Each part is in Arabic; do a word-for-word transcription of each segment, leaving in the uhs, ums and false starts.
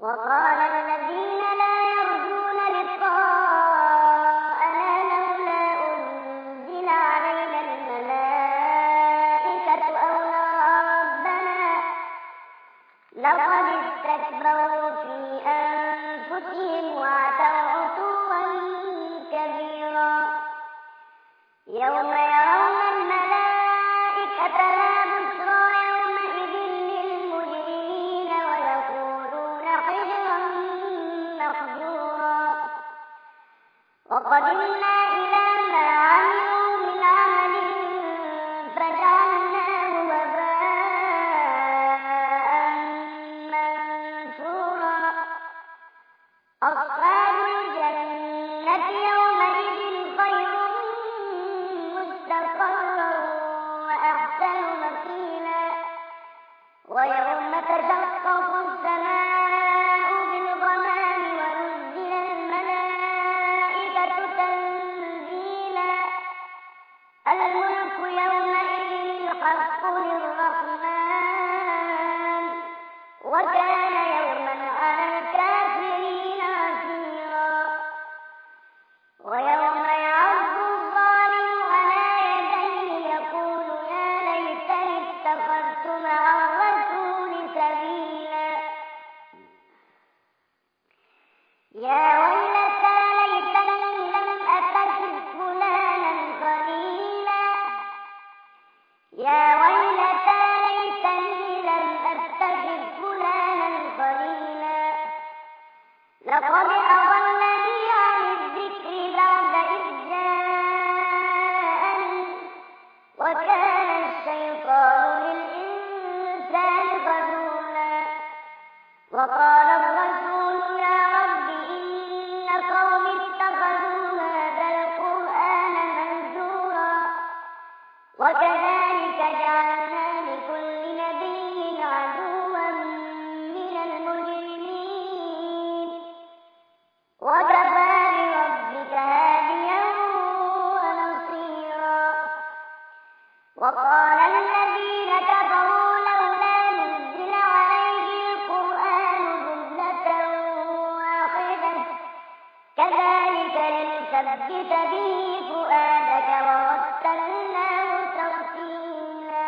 وقال الذين لا يرجون لقاءنا لولا أنزل علينا الملائكة أو نرى ربنا لقد استكبروا في أنفسهم وعتوا عتوا كبيرا يوم يرون الملائكة لا بشرى يومئذ للمجرمين ويقولون حجرا محجورا وقدمنا إلى ما عملوا من عمل فجعلناه هباء منثورا أصحاب الجنة يومئذ خير مستقرا وأحسن مقيلا ويوم تشقق السماء بالغمام ونزل الملائكة تنزيلا الملك يومئذ الحق للرحمن وكان يوما على الكافرين عسيرا ويوم يعض الظالم على يديه يقول يا ليتني اتخذت مع الرسول سبيلا يا ويلتى ليتني لم أتخذ فلانا خليلا يا ويلتى ليتني لم أتخذ فلانا خليلا لقد أضلني عن الذكر بعد إذ جاءني وكان الشيطان للإنسان خذولا وقال الرسول يا رب إن قومي اتخذوا هذا القرآن مهجورا وكذلك جعلنا لكل نبي عدوا من المجرمين وكفى بربك هاديا ونصيرا وقال الذين كفروا لولا نزل عليه القرآن جملة واحدة كذلك لنثبت به فؤادك ورتلناه ترتيلا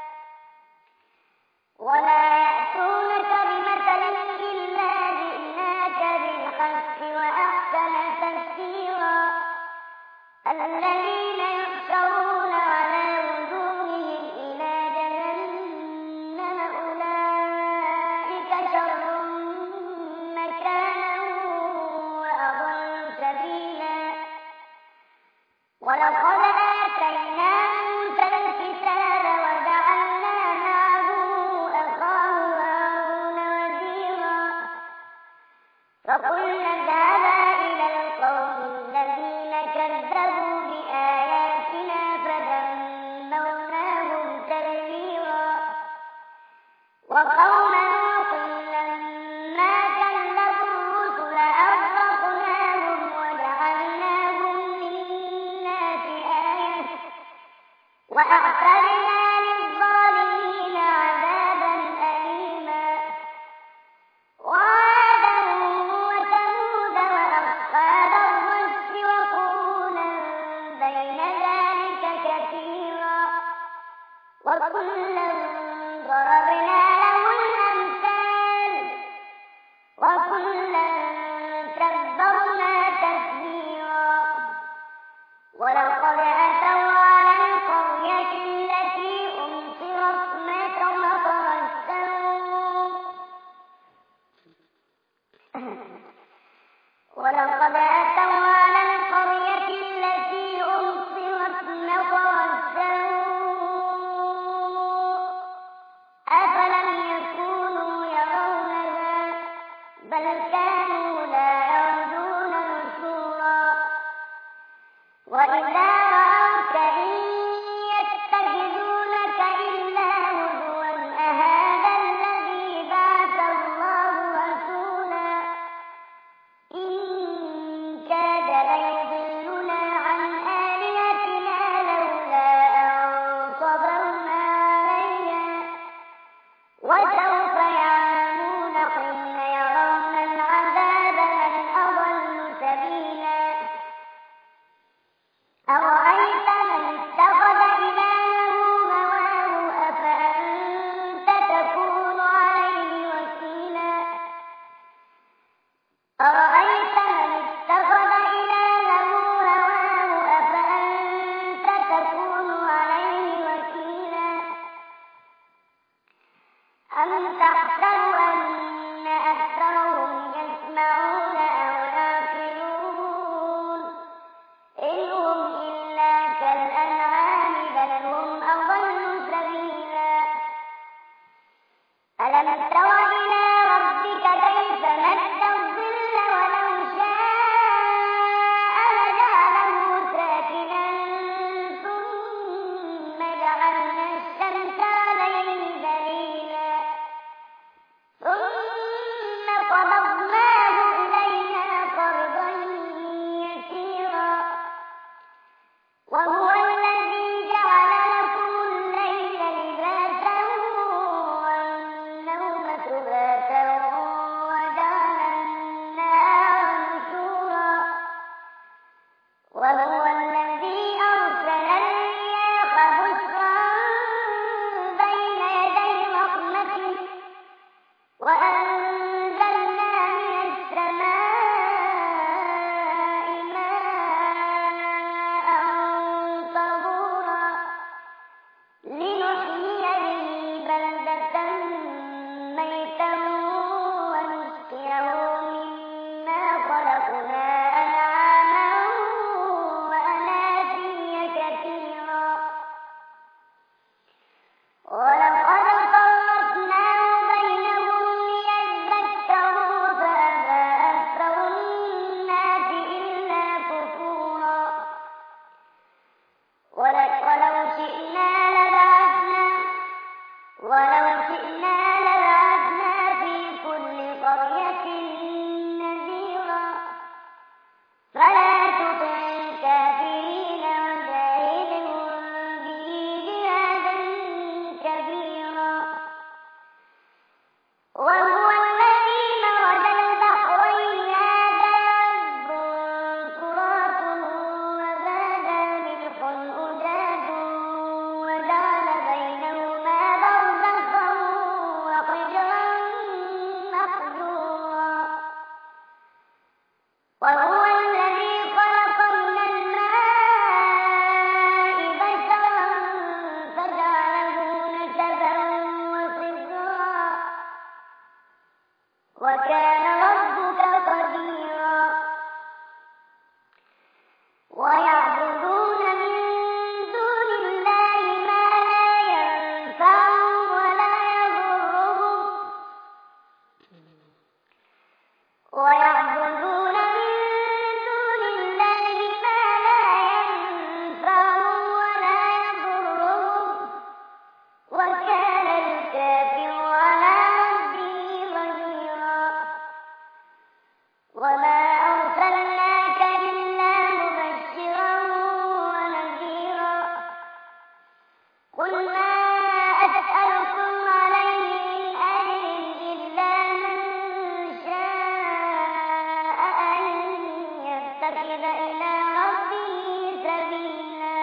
ولا يأتونك بمثل إلا جئناك بالحق وأحسن تفسيرا الذين يحشرون على وجوههم إلى جهنم أولئك شر مكانا وأضل سبيلا ولقد آتينا موسى الكتاب وجعلنا معه أخاه هارون وزيرا فقلنا اذهبا إلى القوم الذين كذبوا بآياتنا فدمرناهم تدميرا وقوم نوح لما كذبوا الرسل أغرقناهم وجعلناهم للناس آية وأعتدنا للظالمين عذابا أليما وعادا وثمود وأصحاب الرس وقرونا بين ذلك كثيرا وكلا ضربنا له الأمثال وكلا تبرنا تتبيرا ولقد أتوا على القرية التي أمطرت مطر السوء ولقد أتوا على القرية التي أمطرت مطر السوء أفلم يكونوا يرونها بل كانوا لا يرجون نشورا وإذا رأوك إن يتخذونك إلا هزوا أهذا الذي بعث الله رسولا إن كاد ليضلنا عن آلهتنا لولا أن صبرنا عليها وسوف يعلمون حين يرون فقبضناه إلينا قبضا يسيرا وهو الذي جعل لكم الليل لباسا والنوم سباتا وجعل النهار نشورا وهو الذي أرسل الرياح بشرا بين يدي رحمته وأنزلنا من السماء ماء طهورا لنحيي به بلدة ميتا ونسقيه مما خلقنا أنعاما وأناسيا كثيرا ولقد صرفناه بينهم ليذكروا فأبى أكثر الناس إلا كفورا ولو شئنا لبعثنا ولو شئنا لبعثنا في كل قرية نذيرا فلا تطع الكافرين وجاهدهم به جهادا كبيرا وهو الذي مرج البحرين هذا عذب فرات وهذا ملح أجاج وجعل بينهما برزخا وحجرا محجورا وهو الذي خلق من الماء بشرا فجعله نسبا وصهرا وكان ربك قديرا ويعبدون من دون الله ما لا ينفعهم ولا يضرهم ويعبدون من دون الله ما لا ينفعهم ولا يضرهم وكان الكافر على ربه ظهيرا وما أرسلناك إلا مبشرا ونذيرا قل ما أسألكم عليه من أجر إلا من شاء أن يتخذ إلى ربه سبيلا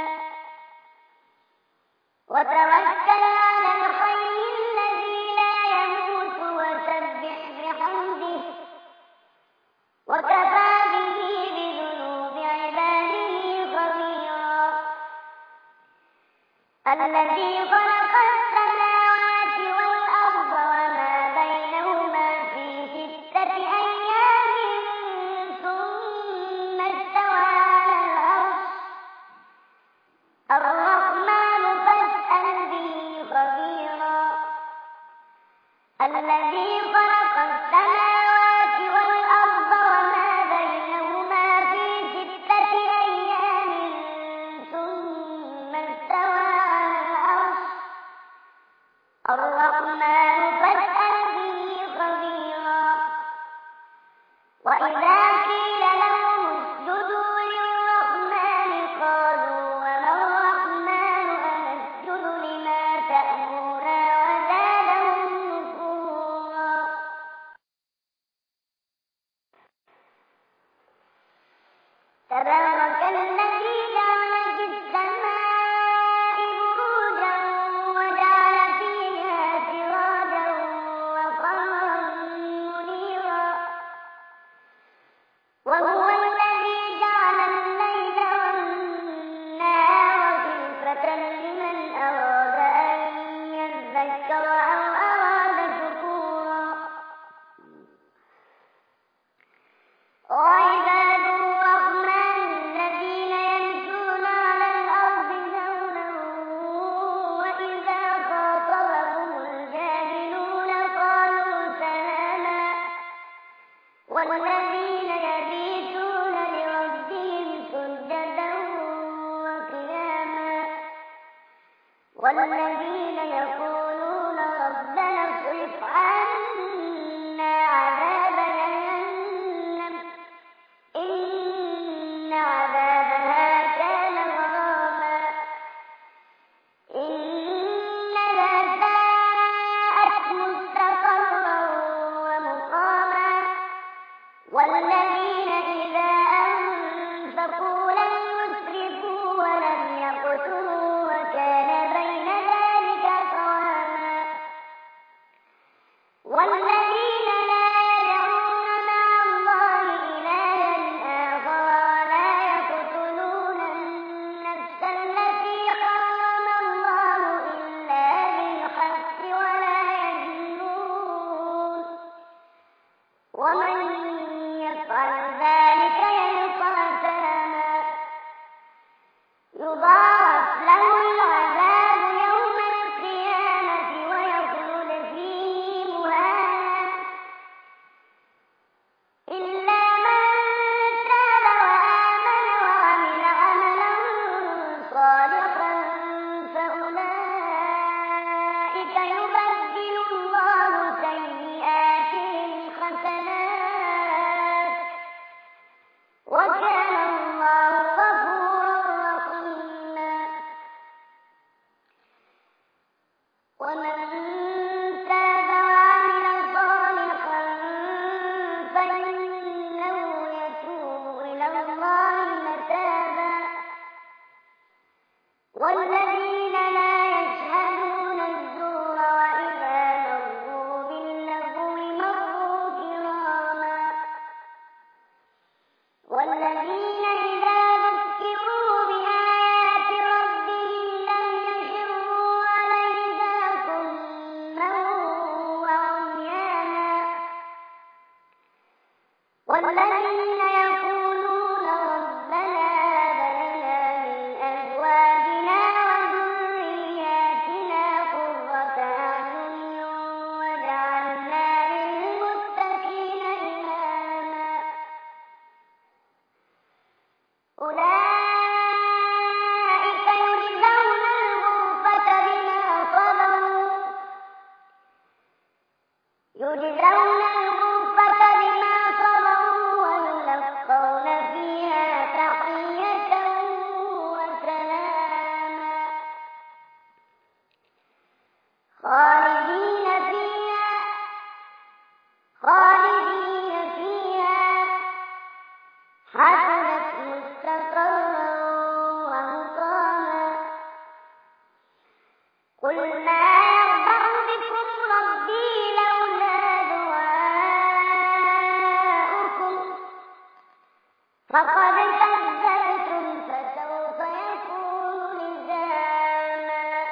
وتوكل على الحي الذي لا يموت وسبح بحمده وكفى به بذنوب عباده خبيرا الذي خلق السماوات والأرض وما بينهما في ستة أيام ثم استوى على العرش الرحمن فاسأل به خبيرا الذي خلق السماوات والأرض وما بينهما في ستة أيام ثم استوى على العرش الرحمن فاسأل به خبيرا وإذا قيل لهم اسجدوا للرحمن قالوا وما الرحمن أنسجد لما تأمرنا وزادهم نفورا تبارك الذي جعل في السماء بروجا وجعل فيها سراجا وقمرا منيرا وهو الذي جعل الليل والنهار خلفة لمن أراد أن يذكر أو أراد شكورا وعباد الرحمن الذين يمشون على الأرض هونا وإذا خاطبهم الجاهلون قالوا سلاما والذين يبيتون لربهم سجدا وقياما والذين يقولون ربنا اصرف عنا عذاب والذين إذا أنفقوا لم يسرفوا ولم يقتروا وكان بين ذلك قواما والذين لا يدعون مع الله إلها آخر ولا يقتلون النفس التي حرم الله إلا بالحق ولا يزنون ومن يفعل ذلك يلقى أثاما يضاعف له العذاب يوم القيامة ويخلد فيه مهانا إلا من تاب وآمن وعمل عملا صالحا فأولئك يبدل الله سيئاتهم حسنات وكان الله غفورا رحيما ومن تاب وعمل صالحا فإنه يتوب إلى الله متابا والذين لا يشهدون الزور وإذا مروا باللغو مروا كراما والذين إذا ذكروا بآيات ربهم لم يخروا عليها صما وعميانا والذين يقولون ربنا هب لنا من أزواجنا وذرياتنا قرة أعين واجعلنا للمتقين إماما أولئك يجزون الغرفة بما صبروا يجزون الغرفة بما صبروا ويلقون فيها تحية وسلاما خالدين فيها خالدين فيها حسنت مستقرا ومقاما قل ما يرضع بكم ربي لولا دعاؤكم فقد كذبتم فسوف يكون لزاما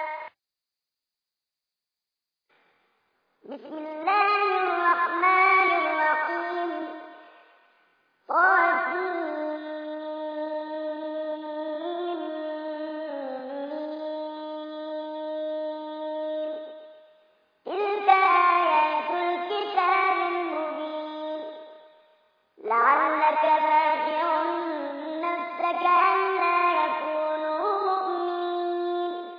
بسم الله الرحمن الرحيم تلك آيات الكتاب المبين لعلك باخع نفسك ألا يكونوا مؤمنين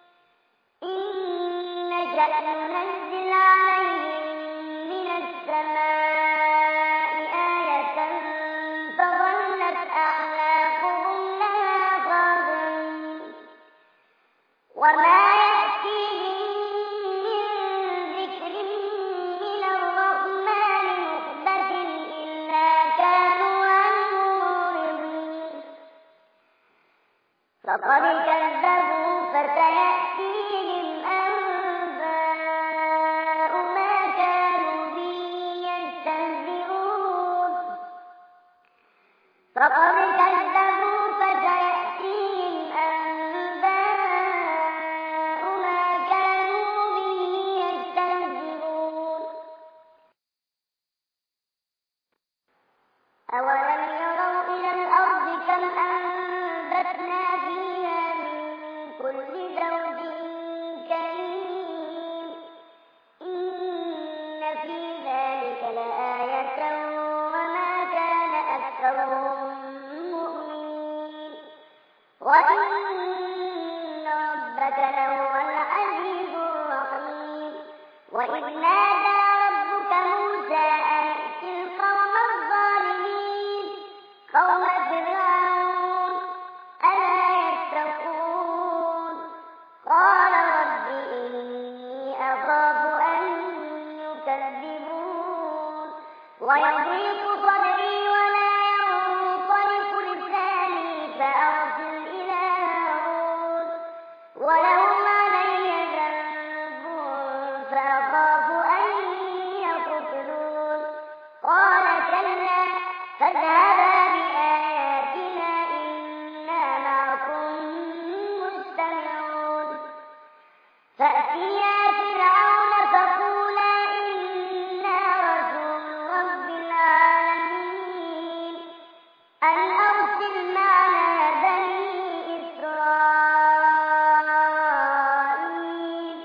إن نشأ ننزل عليهم من السماء آية فظلت أعناقهم لها خاضعين وما يأتيهم من ذكر من الرحمن محدث إلا كانوا عنه معرضين فقد كذبوا فسيأتيهم أنباء ما كانوا به يستهزئون فقد كذبوا فسيأتيهم أنباء ما كانوا به يستهزئون أولم يروا إلى الأرض كم أنبتنا فيها من كل زوج كريم إن في ذلك لآية وما كان أكثرهم مؤمنين وإن ربك لهو العزيز الرحيم وإذ نادى ربك موسى أن ائت القوم الظالمين قوم فرعون ألا يتقون قال رب إني أخاف أن يكذبون ويضيق صدري قال كلا فاذهبا بآياتنا إنا معكم مستمعون فأتيا فرعون فقولا إنا رسول رب العالمين أن أرسل معنا بني إسرائيل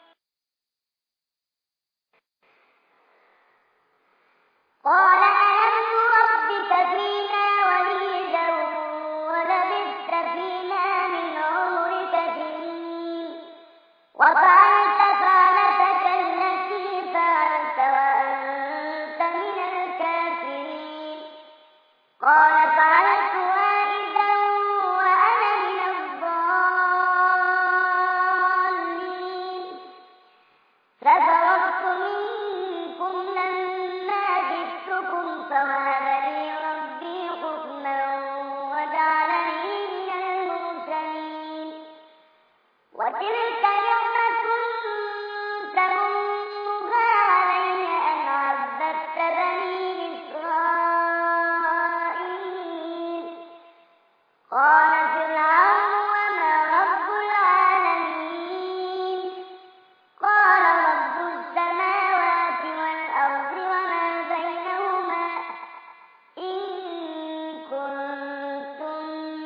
قال ألم نربك فينا وليدا ولبثت فينا من عمرك سنين وفعلت فعلتك التي فعلت وأنت من الكافرين قال فعلتها إذا وأنا من الضالين ففررت منكم لما جئتكم فوهب لي ربي حكما وجعلني من المرسلين وتلك نعمة تمنها علي أن عبدت بني إسرائيل قال فرعون وما رب العالمين قال رب السماوات والأرض وما بينهما إن كنتم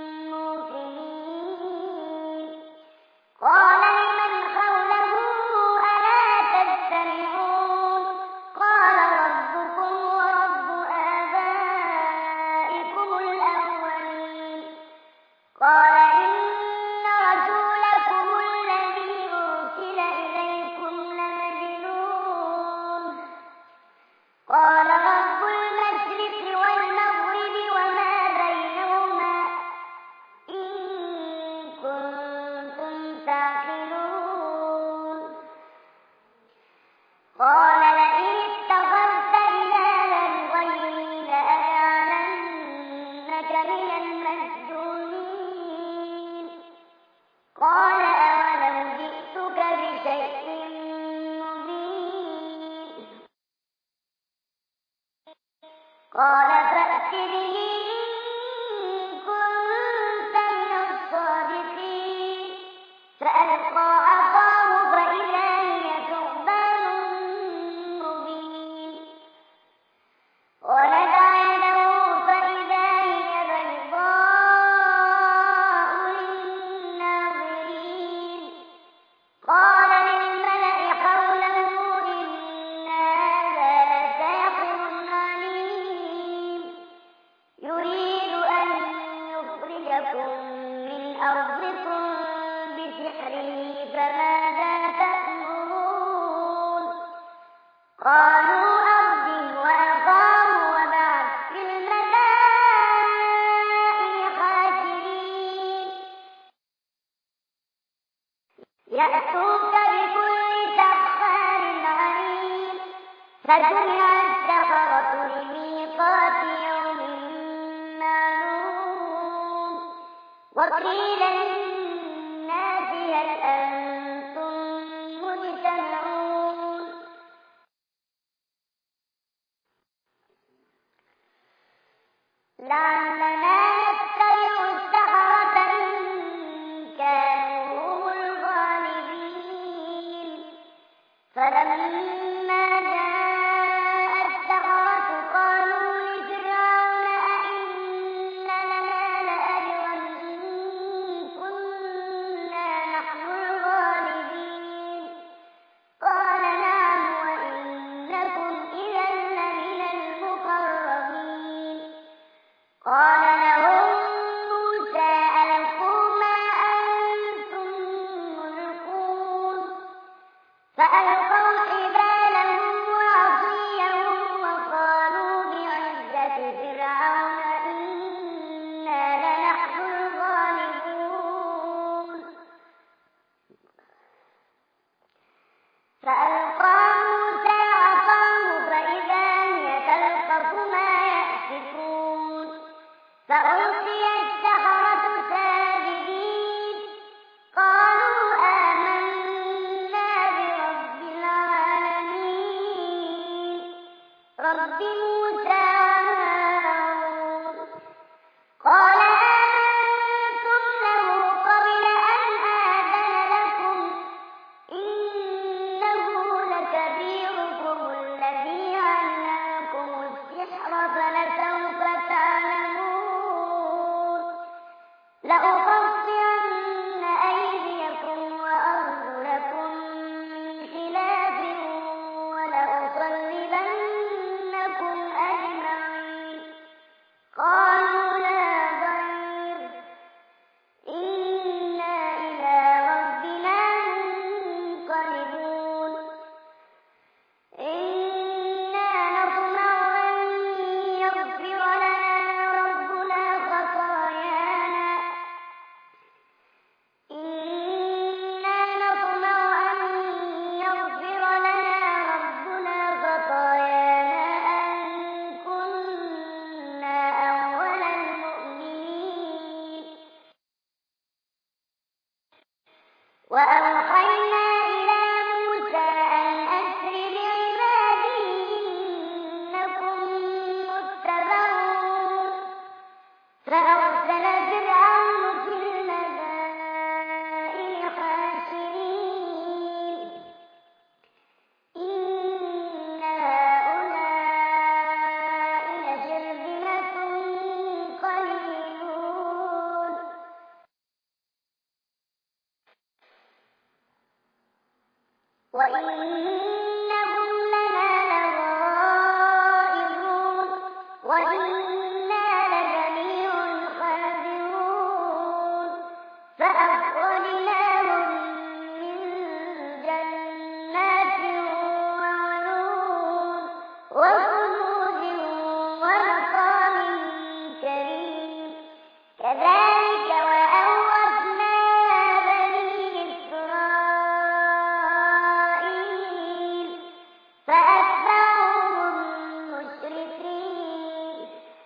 موقنين قال لمن حوله ألا تستمعون قال ربكم ورب آبائكم الأولين قال إن رسولكم الذي أرسل إليكم لمجنون قال رب المشرق والمغرب وما بينهما إن كنتم تعقلون قال لئن اتخذت إلها غيري لأجعلنك من المسجونين قال أولو جئتك بشيء مبين قال فأت به إن كنت من الصادقين فألقى عصاه فإذا هي ثعبان مبين ونزع يده فإذا هي بيضاء للناظرين قال للملأ حوله إن هذا لساحر عليم يريد أن يخرجكم من أرضكم بسحره فماذا تأمرون قالوا أرجه وأخاه وابعث في المدائن حاشرين يأتوك بكل سحار عليم فجمع السحرة لميقات يوم معلوم وقيل للناس هل أنتم مجتمعون لعلنا نتبع السحرة إن كانوا هم الغالبين فلما جاء السحرة قالوا لفرعون أئن لنا لأجرا إن كنا نحن الغالبين قال نعم وإنكم إذا لمن المقربين قال رب موسى وهارون قال آمنتم له قبل أن آذن لكم إنه لكبيركم الذي علمكم السحر فلسوف تعلمون لأقطعن أيديكم وأرجلكم من خلاف ولأصلبنكم أجمعين قالوا لا ضير إنا إلى ربنا منقلبون إنا نطمع أن يغفر لنا ربنا خطايانا إنا نطمع أن يغفر لنا ربنا خطايانا أن كنا أول المؤمنين وأوحينا إلى موسى أن أسر بعبادي إنكم متبعون فأرسل فرعون في المدائن حاشرين إن هؤلاء لشرذمة قليلون وإنهم لنا لغائظون وإنا لجميع حاذرون فأخرجناهم من جنات وعيون وكنوز ومقام كريم كذلك وأورثنا بني إسرائيل فأتبعوهم مشركين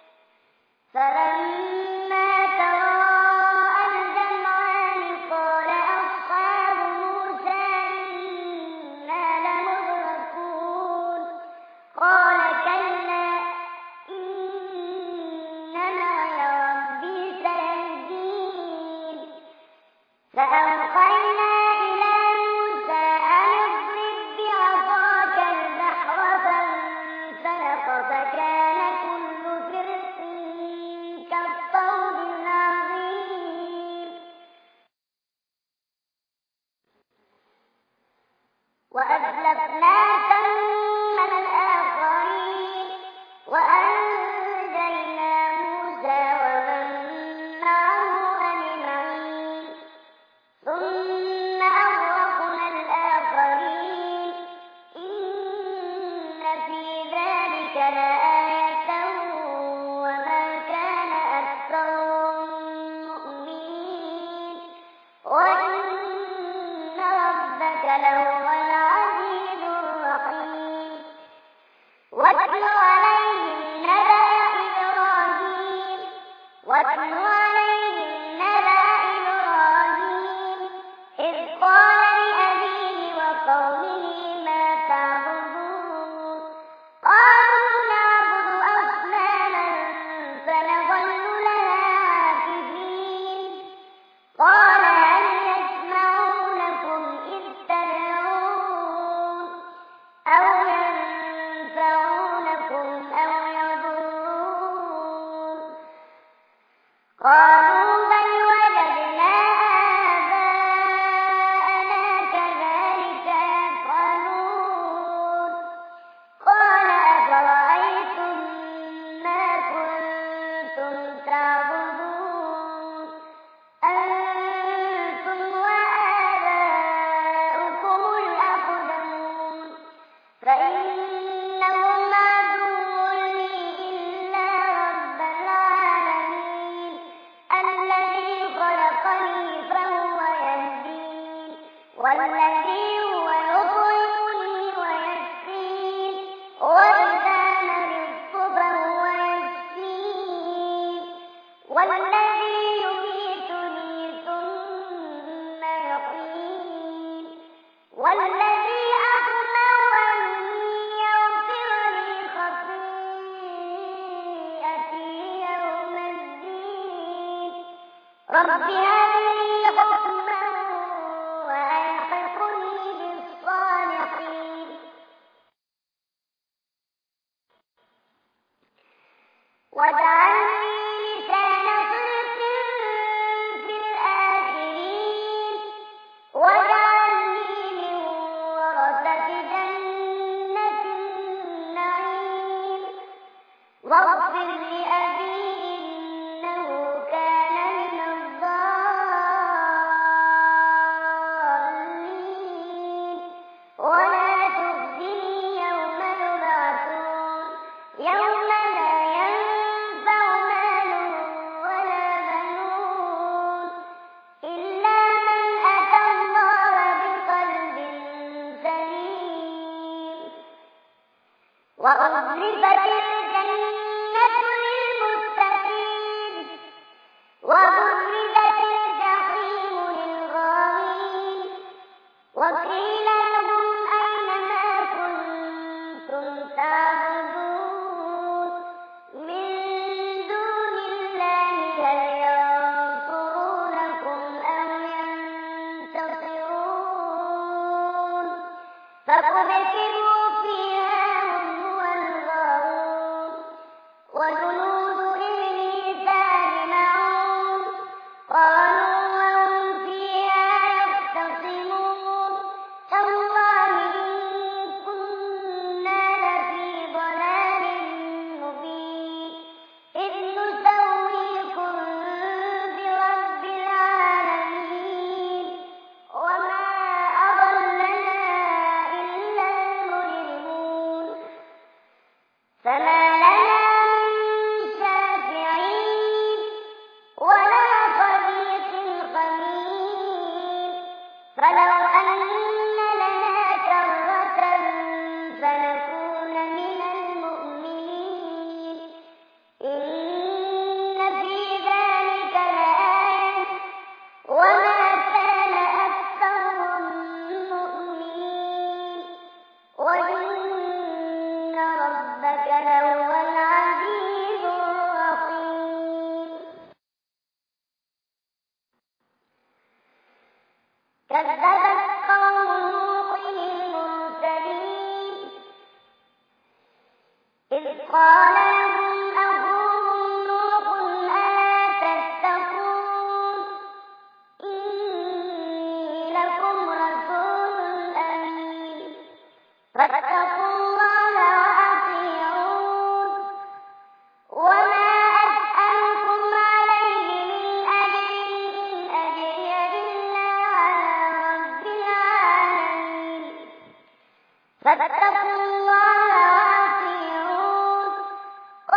فلما تراءى الجمعان قال أصحاب موسى إنا لمدركون قال كلا إن معي ربي سيهدين فأوحينا إلى موسى أن اضرب بعصاك البحر فانفلق فكان كل فرق رب هب لي حكما وألحقني بالصالحين واجعلني لسان صدق في الآخرين واجعلني من ورثة جنة النعيم واغفر لأبي إنه كان من الضالين ولا تخزني يوم يبعثون يوم لا ينفع مال ولا بنون إلا من أتى الله بقلب سليم وأزلفت الجنة للمتقين وبرزت الجحيم للغاوين وقيل لهم أين ما كنتم تعبدون من دون الله هل ينصرونكم أو ينتصرون فكبكبوا فيها هم والغاوون وجنود إبليس أجمعون قالوا وهم فيها يختصمون تالله إن كنا لفي ضلال مبين إذ نسويكم برب العالمين وما أضلنا إلا المجرمون فما لنا من شافعين ولا صديق حميم فلو أن لنا كرة فنكون من المؤمنين إن في ذلك لآية وما كان أكثرهم مؤمنين وإن ربك لهو العزيز الرحيم كذبت قوم نوح المرسلين إذ قال لهم أخوهم نوح ألا تتقون إني لكم رسول أمين فاتقوا الله وأطيعون وما أسألكم عليه من أجر إن أجري إلا على رب العالمين فاتقوا الله وأطيعون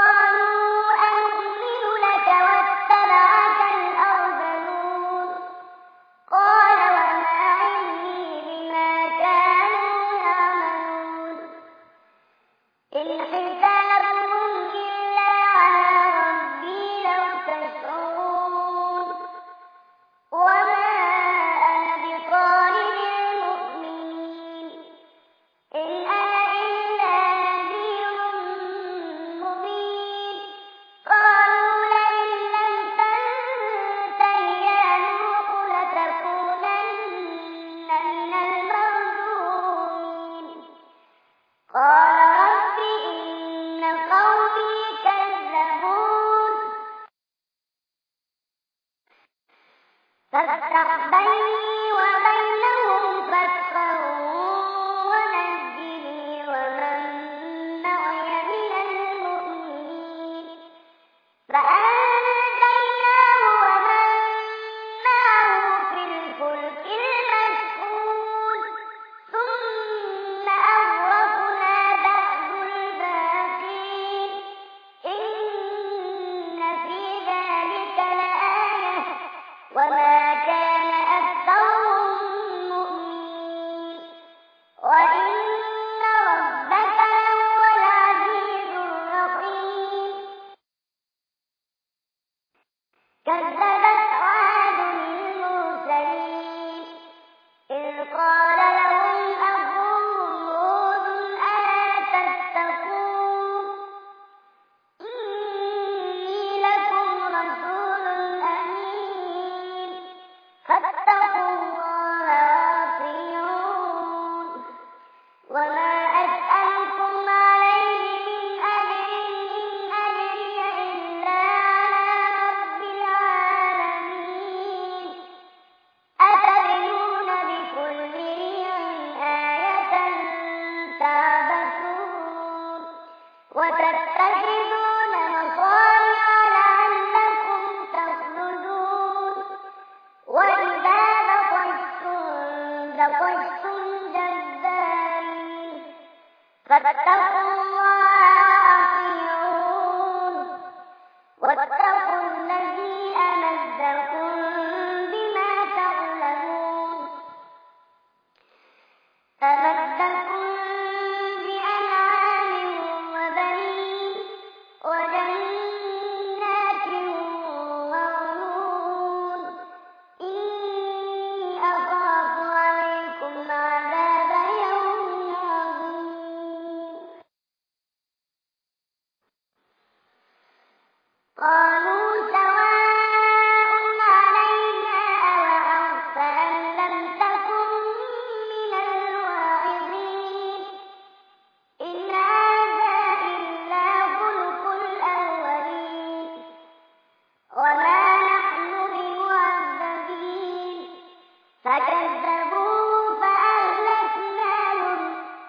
قالوا سواء علينا أوعظت أم لم تكن من الواعظين إن هذا إلا خلق الأولين وما نحن بمعذبين فكذبوه فأهلكناهم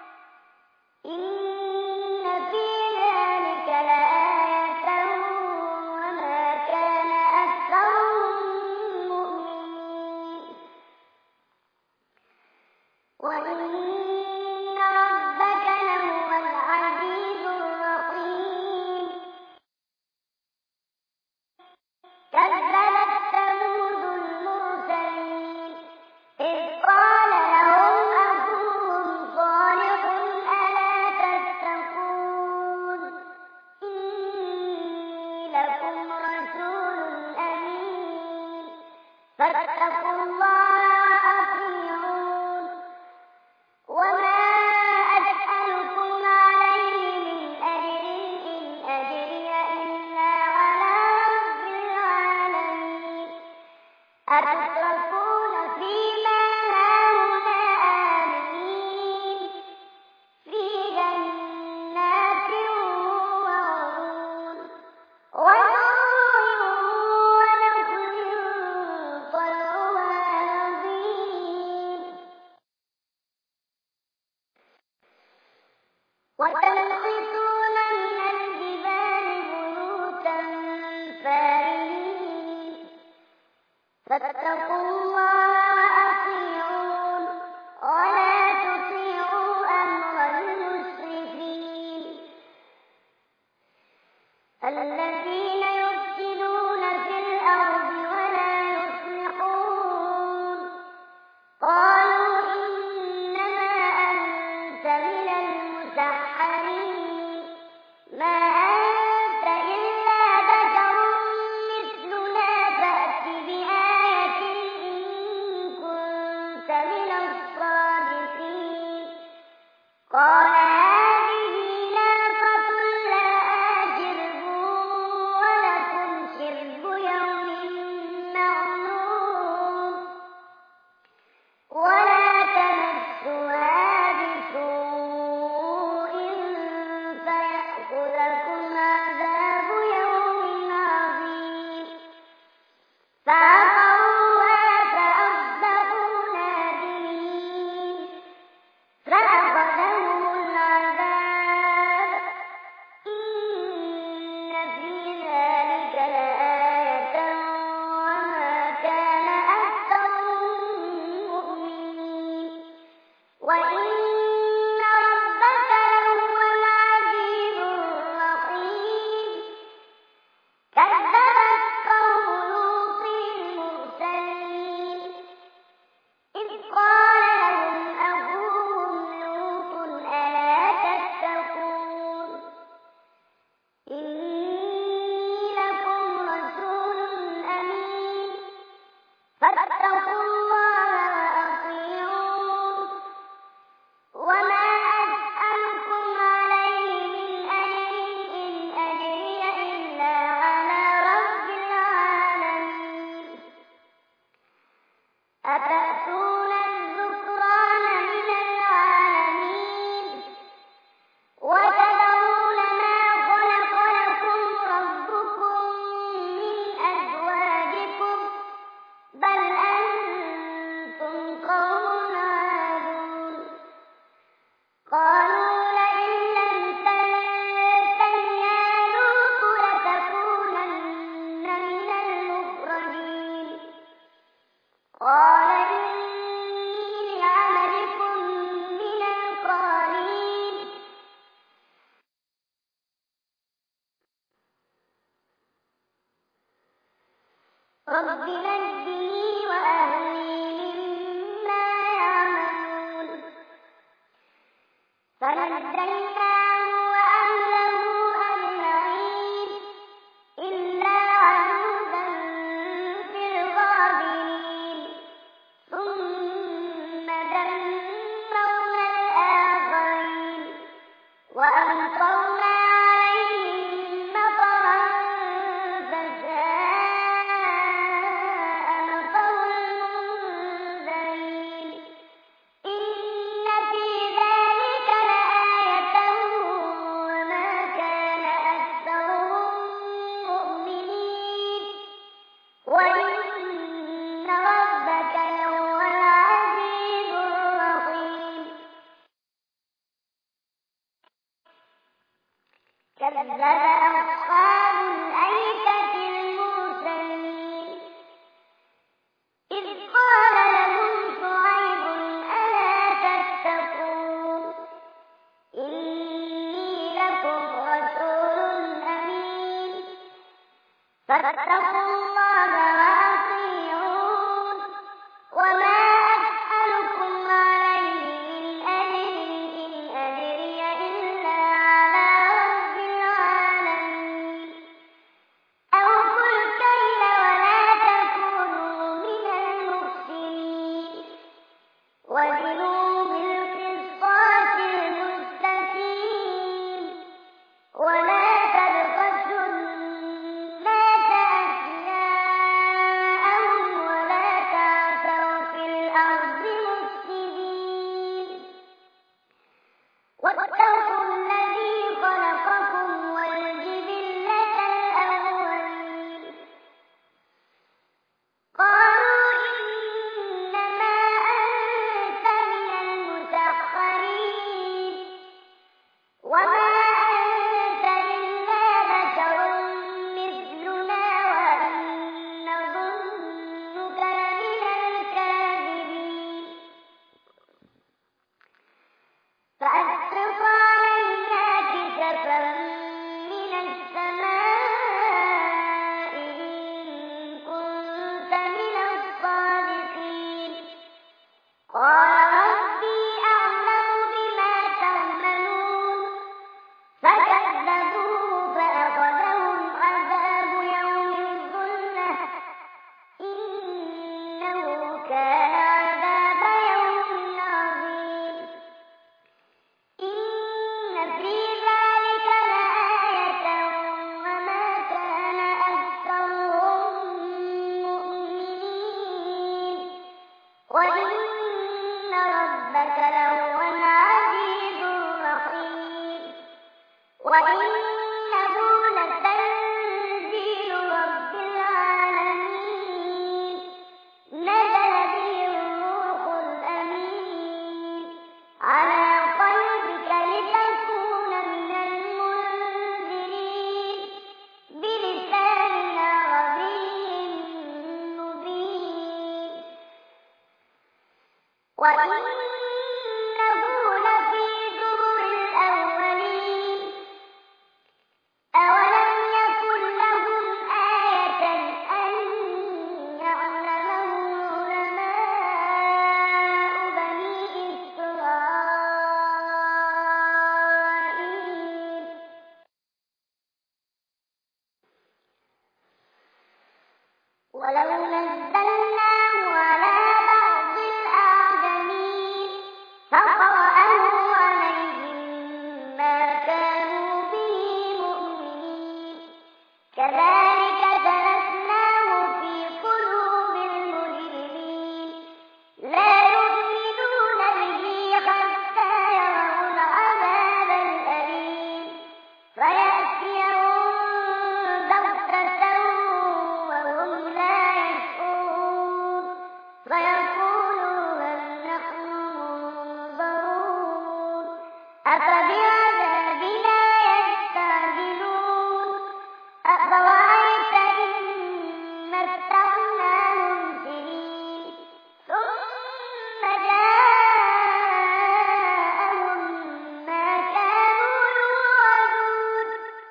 إن في ذلك لآية وما كان أكثرهم مؤمنين وإن ربك لهو العزيز الرحيم كذبت ثمود المرسلين إذ قال لهم أخوهم صالح ألا تتقون إني لكم رسول أمين فاتقوا الله وأطيعون وما أسألكم عليه من أجر إن أجري إلا على رب العالمين أتتركون فيما هاهنا آمنين في جنات وعيون وزروع ونخل طلعها نضيد وتنحتون من الجبال بيوتا فارهين فاتقوا الله وأطيعون ولا تطيعوا أمر المسرفين الذين يفسدون في الأرض ولا يصلحون قالوا إنما أنت من المسحرين ما أنت إلا بشر مثلنا فأت بآية إن كنت من الصادقين قال هذه ناقة لها شرب ولكم شرب يوم معلوم ولا تمسوها بسوء فيأخذكم عذاب يوم عظيم فعقروها فأصبحوا نادمين فأخذهم العذاب إن في ذلك لآية وما كان أكثرهم مؤمنين وإن ربك لهو العزيز الرحيم كذبت قوم لوط المرسلين إذ قال لهم أخوهم لوط ألا تتقون إني لكم رسول أمين فاتقوا الله وأطيعون وما أسألكم عليه من أجر إن أجري إلا على رب العالمين أتأتون الذكران من العالمين وتذرون ما خلق لكم ربكم من أزواجكم بل أنتم قوم عادون قالوا لئن لم تنته يا لوط لتكونن من المخرجين قال إني لعملكم من القالين رب نجني وأهلي مما يعملون فنجيناه وأهله أجمعين إلا عجوزا في الغابرين ثم دمرنا الآخرين وأمطرنا عليهم مطرا أصحاب الأيكة المرسلين إذ قال لهم شعيب ألا تتقون إني لكم رسول أمين فاتقوا الله وأطيعون وما أسألكم عليه من أجر إن أجري إلا على رب العالمين أوفوا الكيل ولا تكونوا من المخسرين وزنوا بالقسطاس المستقيم ولا تبخسوا الناس أشياءهم ولا تعثوا في الأرض مفسدين واتقوا الذي خلقكم والجبلة الأولين قالوا إنما أنت من المسخرين وما أنت إلا بشر مثلنا وإن نظنك لمن الكاذبين فأسقط علينا كسفا من السماء إن كنت من الصادقين قال ربي أعلم بما تعملون فكذبوه فأخذهم عذاب يوم الظلة إنه كان عذاب يوم عظيم إن في ذلك لآية وما كان أكثرهم مؤمنين وإن ربك لهو العزيز الرحيم وإنه لتنزيل رب العالمين نزل به الروح الأمين على قلبك لتكون من المنذرين بلسان عربي مبين وإنه لفي زبر الأولين أولم يكن لهم آية أن يعلمه علماء بني إسرائيل ولو نزلناه على بعض الأعجمين فقرأه عليهم ما كانوا به مؤمنين كذلك سلكناه في قلوب المجرمين لا يؤمنون به حتى يروا العذاب الأليم فيأتيهم بغتة وهم لا يشعرون فيقولوا هل نحن منظرون أفبعذابنا يستعجلون أفرأيت إن متعناهم سنين ثم جاءهم ما كانوا يوعدون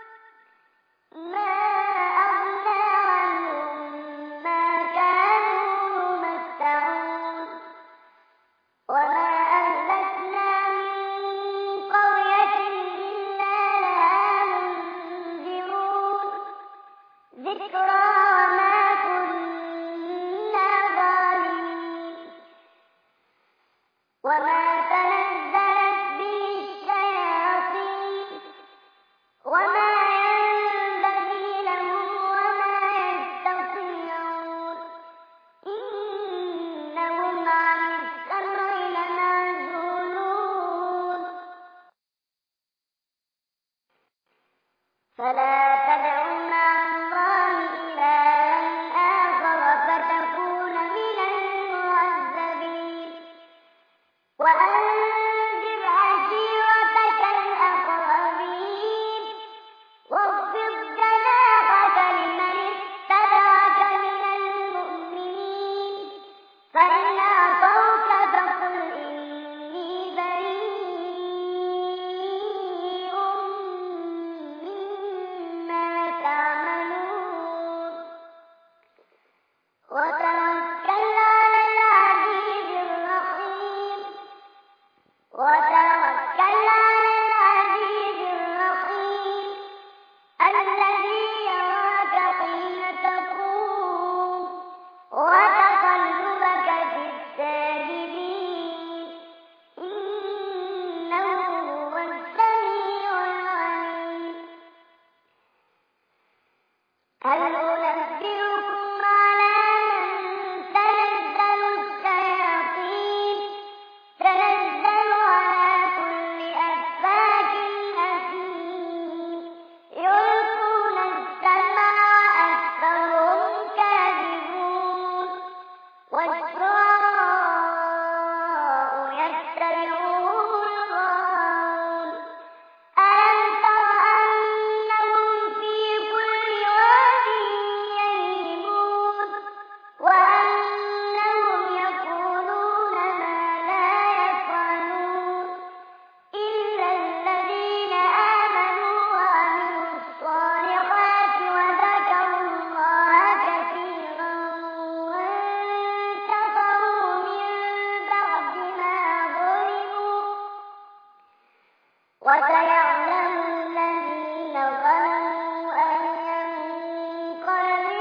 ما أغنى عنهم ما كانوا يمتعون وما أهلكنا من قرية إلا لها منذرون ذكرى وما كنا ظالمين وما تنزلت به الشياطين وما ينبغي لهم وما يستطيعون إنهم عن السمع لمعزولون فلا تدع مع الله هل أنبئكم على من تنزل الشياطين تنزل على كل أفاك أثيم يلقون السمع وأكثرهم كاذبون والشعراء يتبعهم الغاوون ألم تر أنهم في كل واد يهيمون وأنهم يقولون ما لا يفعلون إلا الذين آمنوا وعملوا الصالحات وذكروا الله كثيرا وانتصروا من بعد ما ظلموا وسيعلم الذين ظلموا أي منقلب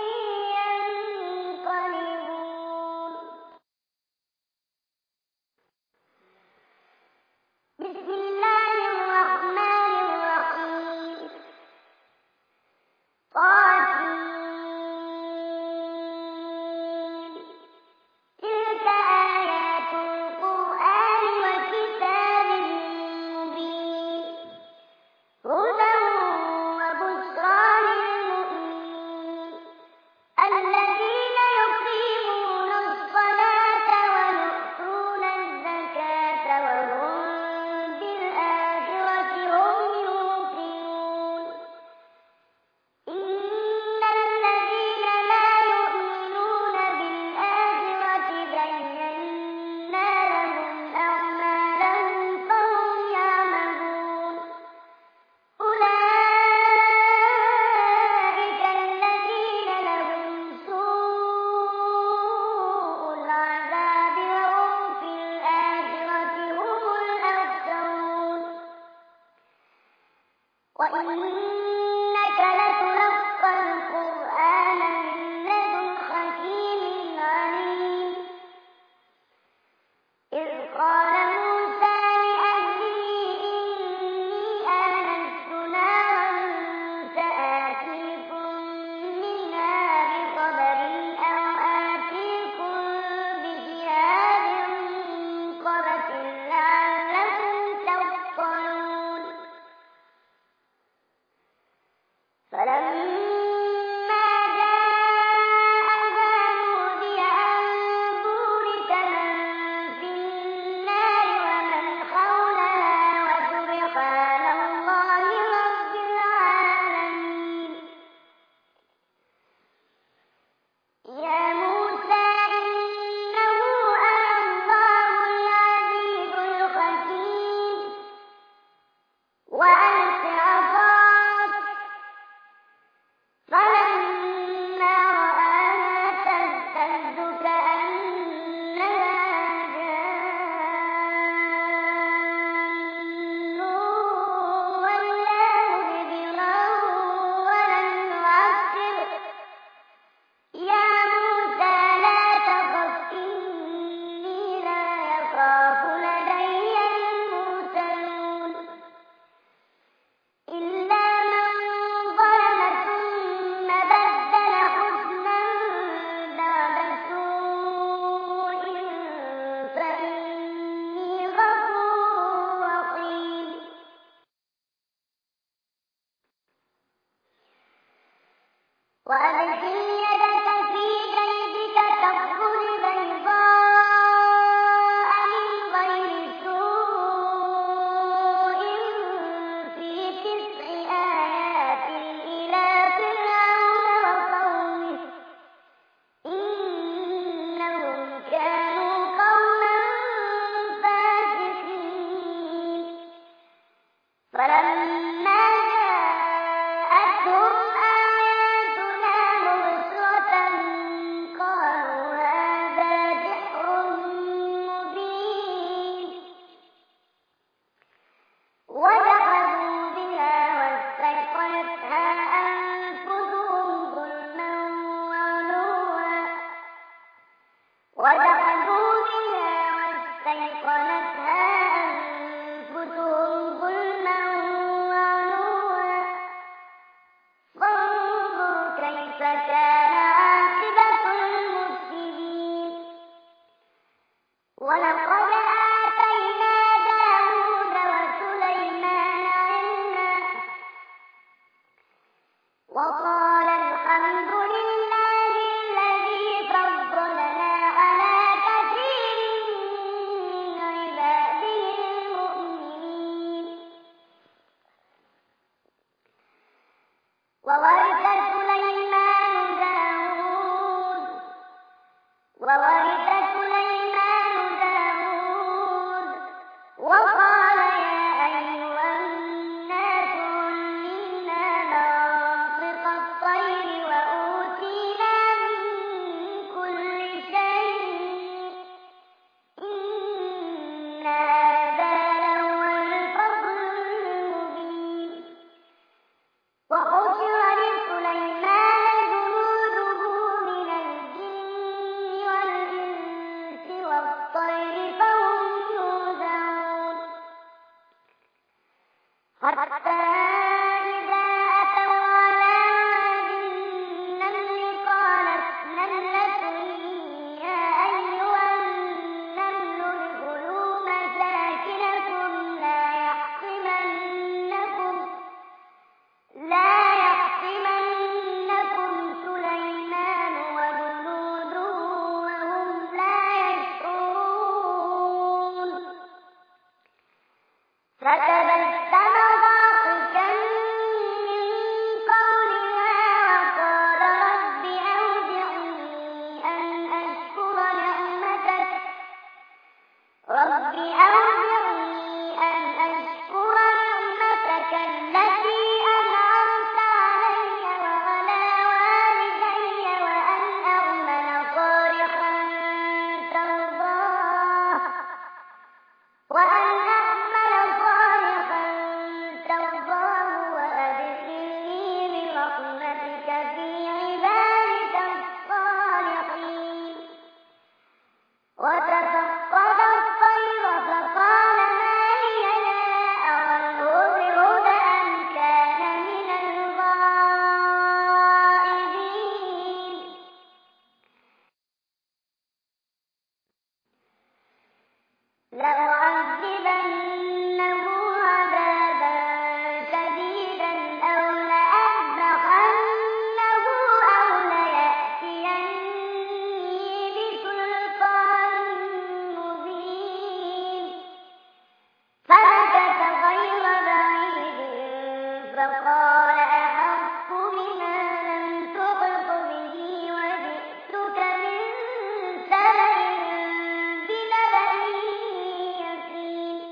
ينقلبون. بسم الله الرحمن الرحيم. طاسين تلك آيات القرآن وكتاب مبين هدى وبشرى للمؤمنين الذين يقيمون الصلاة ويؤتون الزكاة وهم بالآخرة هم يوقنون إن الذين لا يؤمنون بالآخرة زينا لهم أعمالهم فهم يعملون أولئك الذين لهم سوء العذاب وهم في الآخرة هم الأخسرون وإنك لتلقى القرآن من لدن حكيم عليم إذ قال موسى لأهله إني آنست نارا سآتيكم منها بخبر أو آتيكم بشهاب قبس لعلكم تطلعون فلما جاءها نودي أن بورك من في النار ومن حولها وسبحان الله رب العالمين. يا موسى إنه أنا الله العزيز الحكيم وألق عصاك فلما رآها تهتز كأنها جان ولا مدبرا ولم يعقب يا موسى لا تخف إني لا يخاف لدي المرسلون إلا من ظلم ثم بدل حسنا بعد سوء فإني غفور رحيم. وأدخل يدك في جيبك تخرج بيضاء من غير سوء في تسع آيات إلى فرعون وقومه إنهم كانوا قوما فاسقين. فلما جاءتهم آياتنا مبصرة وقال الحمد لله الذي فضلنا على كثير من عباده المؤمنين. وورث سليمان داود وورث سليمان داود وقال يا أيها الناس علمنا منطق الطير وأوتينا من كل شيء إن هذا لهو الفضل المبين. وحشر لسليمان جنوده من الجن والإنس والطير فهم يوزعون حتى إذا أتوا على واد النمل قالت نملة يا أيها النمل ادخلوا مساكنكم لا يحطمنكم لا يحطمنكم سليمان وجنوده وهم لا يشعرون. فتبسم ضاحكا من قولها وقال رب أوزعني أن أشكر نعمتك رب أوزعني أن أشكر نعمتك التي أنعمت علي وعلى والدي وأن أعمل صالحا ترضاه وأن أعمل صالحا ترضاه وأدخلني برحمتك في عبادك الصالحين. وتفقد الطير فقال ما لي لا أرى الهدهد أم كان من الغائبين. لأعذبنه عذابا شديدا أو لأذبحنه أو ليأتيني بسلطان مبين. فمكث غير بعيد فقال أحط بما لم تحط به وجئتك من سبأ بنبأ يقين.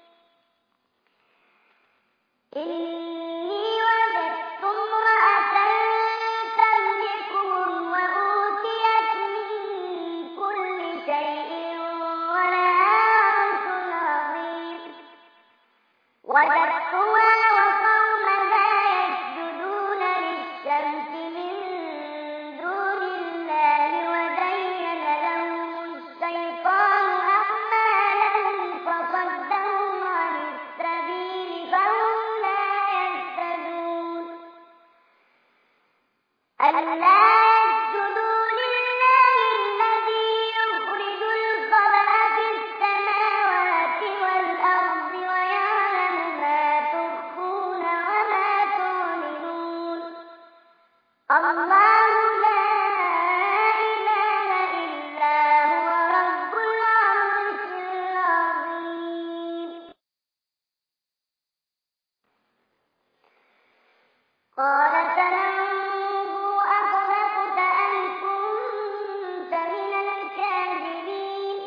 إني وجدت امرأة تملكهم وأوتيت من كل شيء ولها عرش عظيم. وجدتها وقومها يسجدون للشمس من دون الله وزين لهم الشيطان أعمالهم فصدهم عن السبيل فهم لا يهتدون. ألا يسجدوا لله الذي يخرج الخبأ في السماوات والأرض ويعلم ما تخفون وما تعلنون. الله لا إله إلا هو رب العرش العظيم. قال سننظر أصدقت أم كنت من الكاذبين.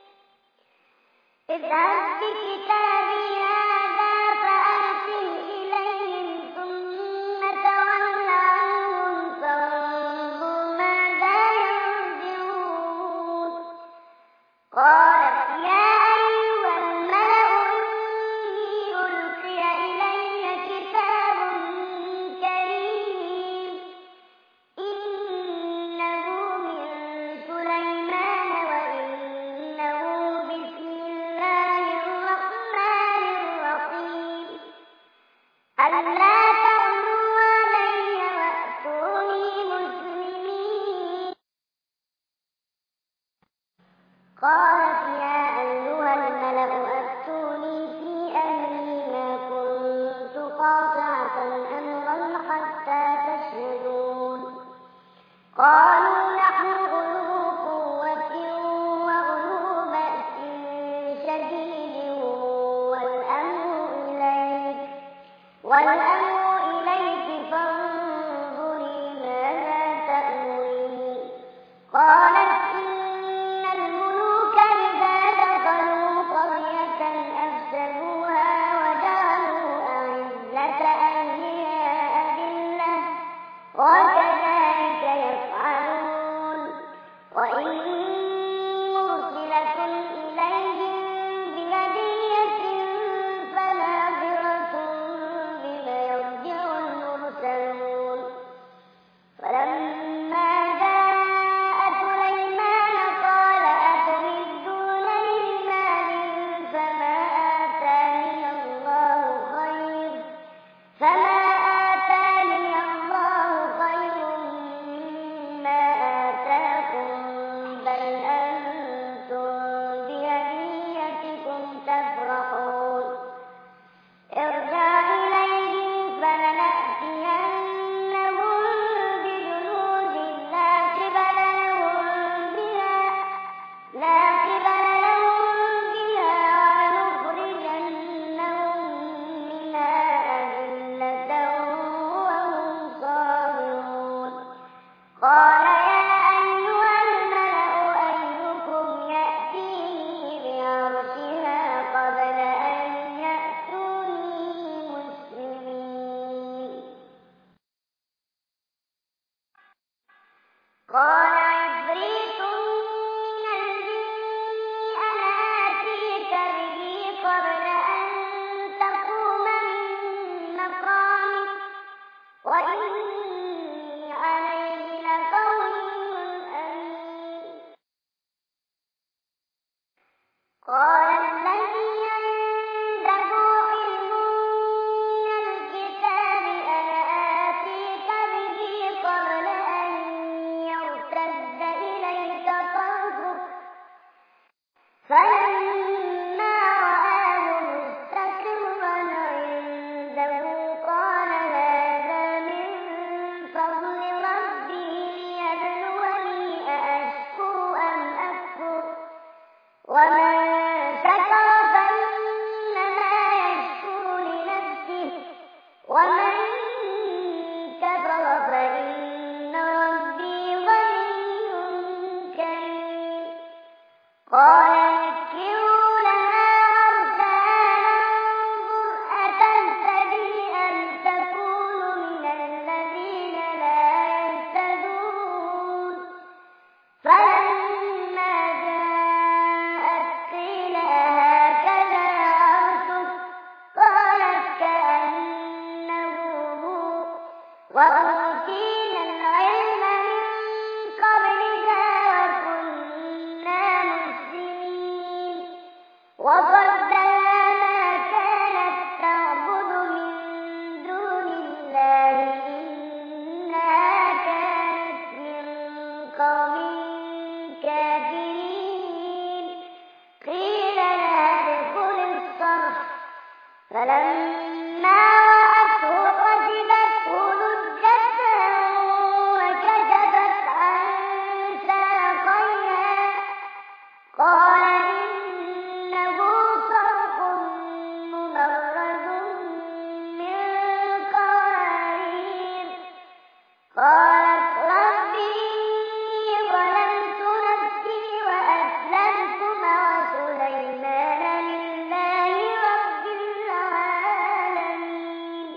اذهب بكتابي هذا فأرسل إليهم ثم تول عنهم فانظر ماذا يرجعون. قالت يا أيها الملأ إني ألقي إلي كتاب كريم إنه من سليمان وإنه بسم الله الرحمن قالوا نحن أولو قوة وأولو بأس شديد والأمر إليك والأمر إليك فانظري ماذا تأمرين. قالت إن الملوك إذا دخلوا قرية أفسدوها وجعلوا أعزة أهلها أذلة وكذلك يفعلون. وإني مرسلة إليهم بهدية فناظرة بما يرجع المرسلون. فلما جاء سليمان قال أتمدونني بمال فما آتاني الله خير فما آتاني الله خير مما آتاكم بل أنتم بهديتكم تفرحون. ارجع إليهم فلنأتينهم بجنود لا قبل لهم بها لا قبل لهم بها ولنخرجنهم منها أذلة وهم صاغرون. قال يا أيها الملأ أيكم يأتيني بعرشها قبل أن يأتوني مسلمين. قال عفريت من الجن أنا آتيك به قبل أن تقوم من مقامك وإني عليه لقوي أمين. قال الذي عنده علم من الكتاب أنا آتيك به قبل أن يرتد إليك طرفك فلما رآه مستقرا عنده قال هذا من فضل ربي ليبلوني أأشكر أم أكفر ومن شكر فإنما يشكر لنفسه ومن كفر فإن ربي غني كريم. قال نكروا لها عرشها ننظر أتهتدي أم تكون من الذين لا يهتدون. فلما جاءت قيل أهكذا عرشك قالت كأنه هو وأوتينا العلم من قبلها وكنا مسلمين. وصدها ما كانت تعبد من دون الله إنها كانت من قوم كافرين. قيل لها ادخل الصرح فلما رأته حسبته لجة وكشفت عن ساقيها قال إنه صرح ممرد من قوارير. قالت رب إني ظلمت نفسي وأسلمت مع سليمان لله رب العالمين.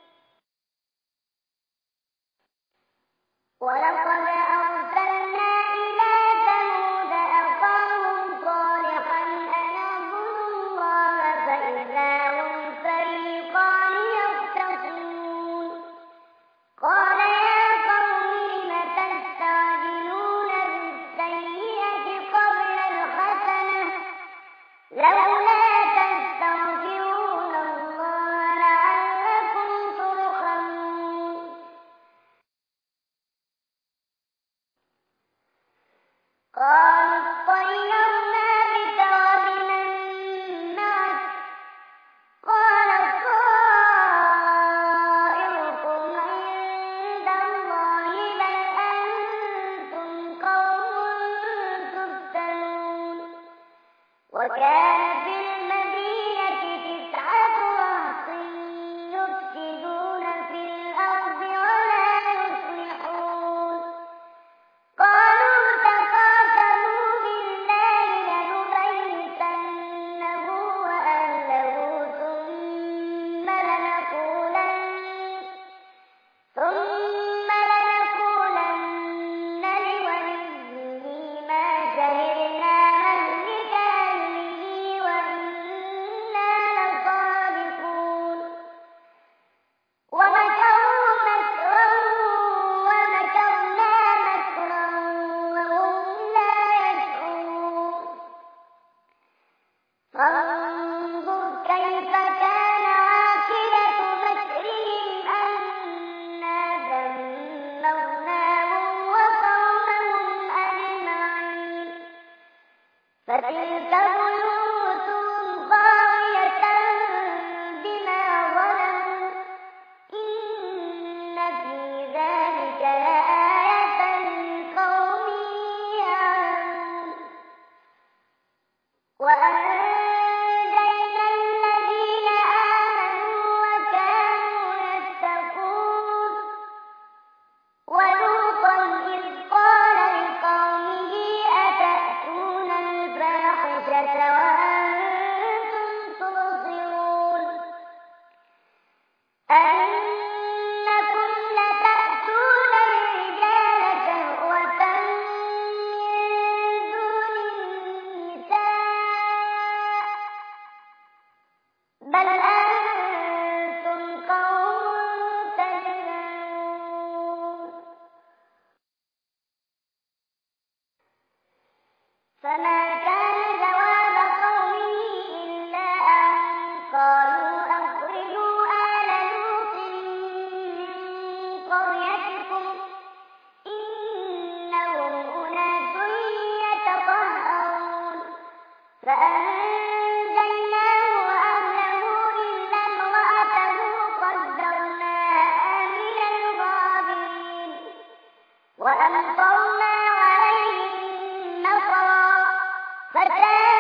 ولقد أرسلنا إلى ثمود أخاهم صالحا أن اعبدوا الله فإذا هم فريقان يختصمون. قال يا قوم لم تستعجلون بالسيئة قبل الحسنة لولا تستغفرون الله لعلكم ترحمون. قالوا اطيرنا بك وبمن معك قال طائركم عند الله بل وكان في المدينة تسعة رهط يفسدون في الأرض ولا يصلحون قالوا تقاسموا بالله لنبيتنه وأهله ثم لنقولن ثم لنقولن لوليه ما شهدنا مهلك أهله وإنا لصادقون ومكروا مكرا ومكرنا مكرا وهم لا يشعرون فانظر كيف كان عاقبة مكرهم أنا دمرناهم وقومهم أجمعين فتلك بيوتهم خاوية بما ظلموا إن في ذلك لآية لقوم يعلمون وأنجينا الذين آمنوا وكانوا يتقون ولوطا إذ قال لقومه أتأتون الفاحشة وأنتم تبصرون أئنكم لتأتون الرجال شهوة من دون النساء بل أنتم قوم تجهلون فما كان جواب قومه إلا أن قالوا أخرجوا آل لوط من قريتكم إنهم أناس يتطهرون فأنجيناه وأهله إلا امرأته قدرناها من الغابرين وأمطرنا عليهم مطرا فتاه